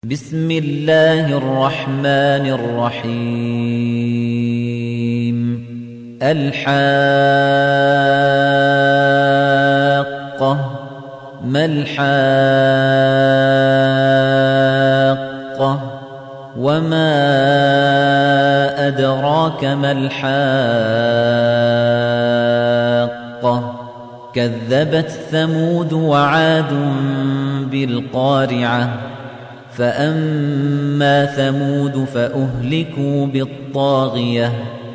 بسم الله الرحمن الرحيم الحاقة ما الحاقة وما أدراك ما الحاقة كذبت ثمود وعاد بالقارعة فأما ثمود فأهلكوا بالطاغية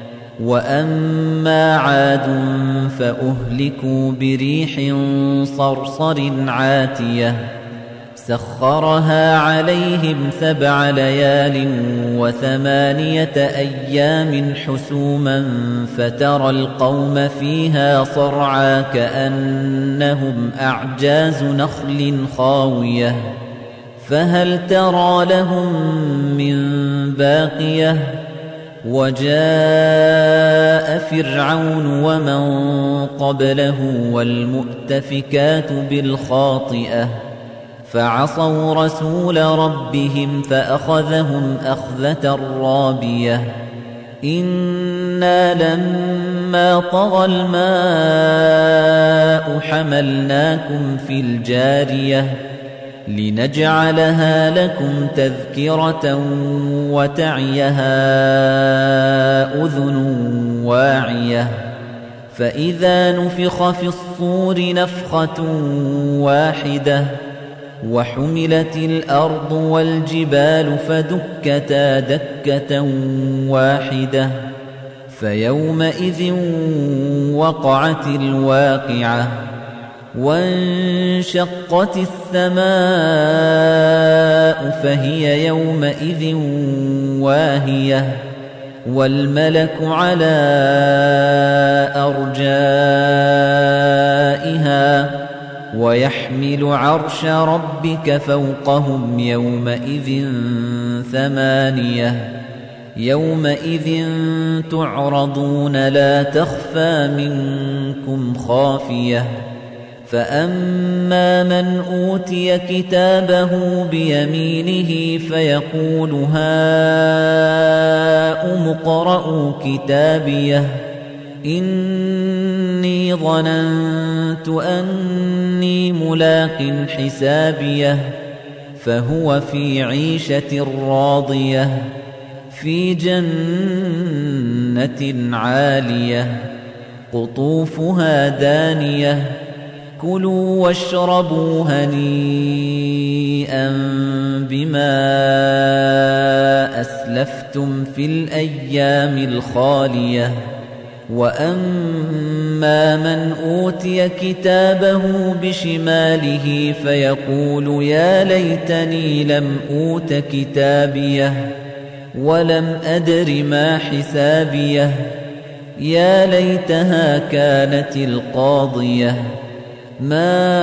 وأما عاد فأهلكوا بريح صرصر عاتية سخرها عليهم 7 ليال و8 أيام حسوما فترى القوم فيها صرعى كأنهم أعجاز نخل خاوية فهل ترى لهم من باقية وجاء فرعون ومن قبله والمؤتفكات بالخاطئة فعصوا رسول ربهم فأخذهم أخذة رابية إنا لما طغى الماء حملناكم في الجارية لنجعلها لكم تذكرة وتعيها أذن واعية فإذا نفخ في الصور نفخة واحدة وحملت الأرض والجبال فدكتا دكة واحدة فيومئذ وقعت الواقعة وانشقت السماء فهي يومئذ واهية والملك على أرجائها ويحمل عرش ربك فوقهم يومئذ 8 يومئذ تعرضون لا تخفى منكم خافية فأما من أوتي كتابه بيمينه فيقول هاؤم اقرءوا كتابيه إني ظننت أني ملاق حسابيه فهو في عيشة راضية في جنة عالية قطوفها دانية كلوا واشربوا هنيئا بما أسلفتم في الأيام الخالية وأما من أوتي كتابه بشماله فيقول يا ليتني لم أوت كتابيه ولم أدر ما حسابيه يا ليتها كانت القاضية ما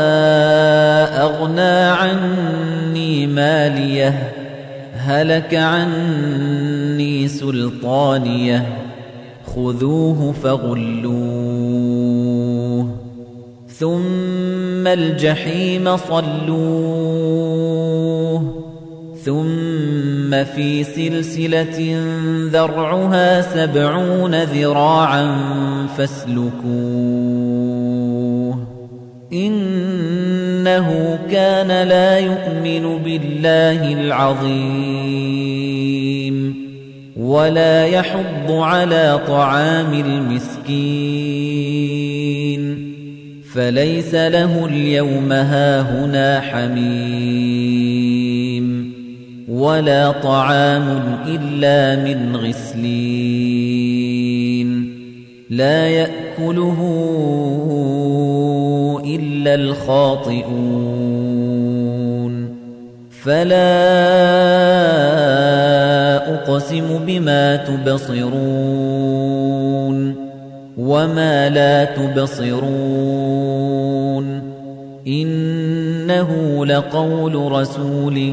أغنى عني ماليه هلك عني سلطانيه خذوه فغلوه ثم الجحيم صلوه ثم في سلسلة ذرعها 70 ذراعا فاسلكوه إنه كان لا يؤمن بالله العظيم ولا يحض على طعام المسكين فليس له اليوم هاهنا حميم ولا طعام إلا من غسلين لا يأكله إلا الخاطئون فلا أقسم بما تبصرون وما لا تبصرون إنه لقول رسول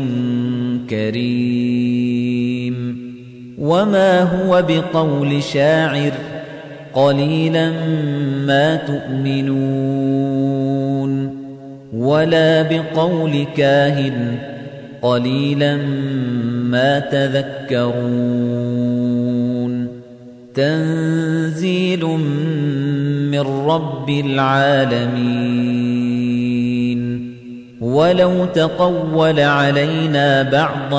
كريم وما هو بقول شاعر قليلا ما تؤمنون ولا بقول كاهن قليلا ما تذكرون تنزيل من رب العالمين ولو تقول علينا بعض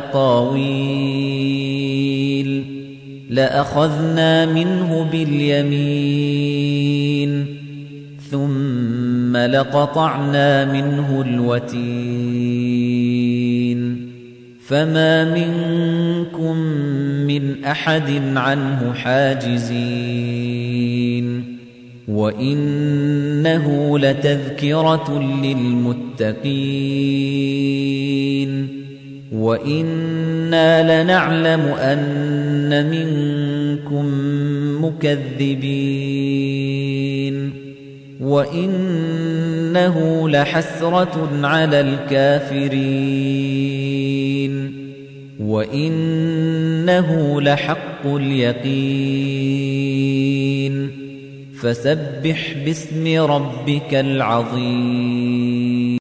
الأقاويل لأخذنا منه باليمين ثم لقطعنا منه الوتين فما منكم من أحد عنه حاجزين وإنه لتذكرة للمتقين وإنا لنعلم أن منكم مكذبين وإنه لحسرة على الكافرين وإنه لحق اليقين فسبح باسم ربك العظيم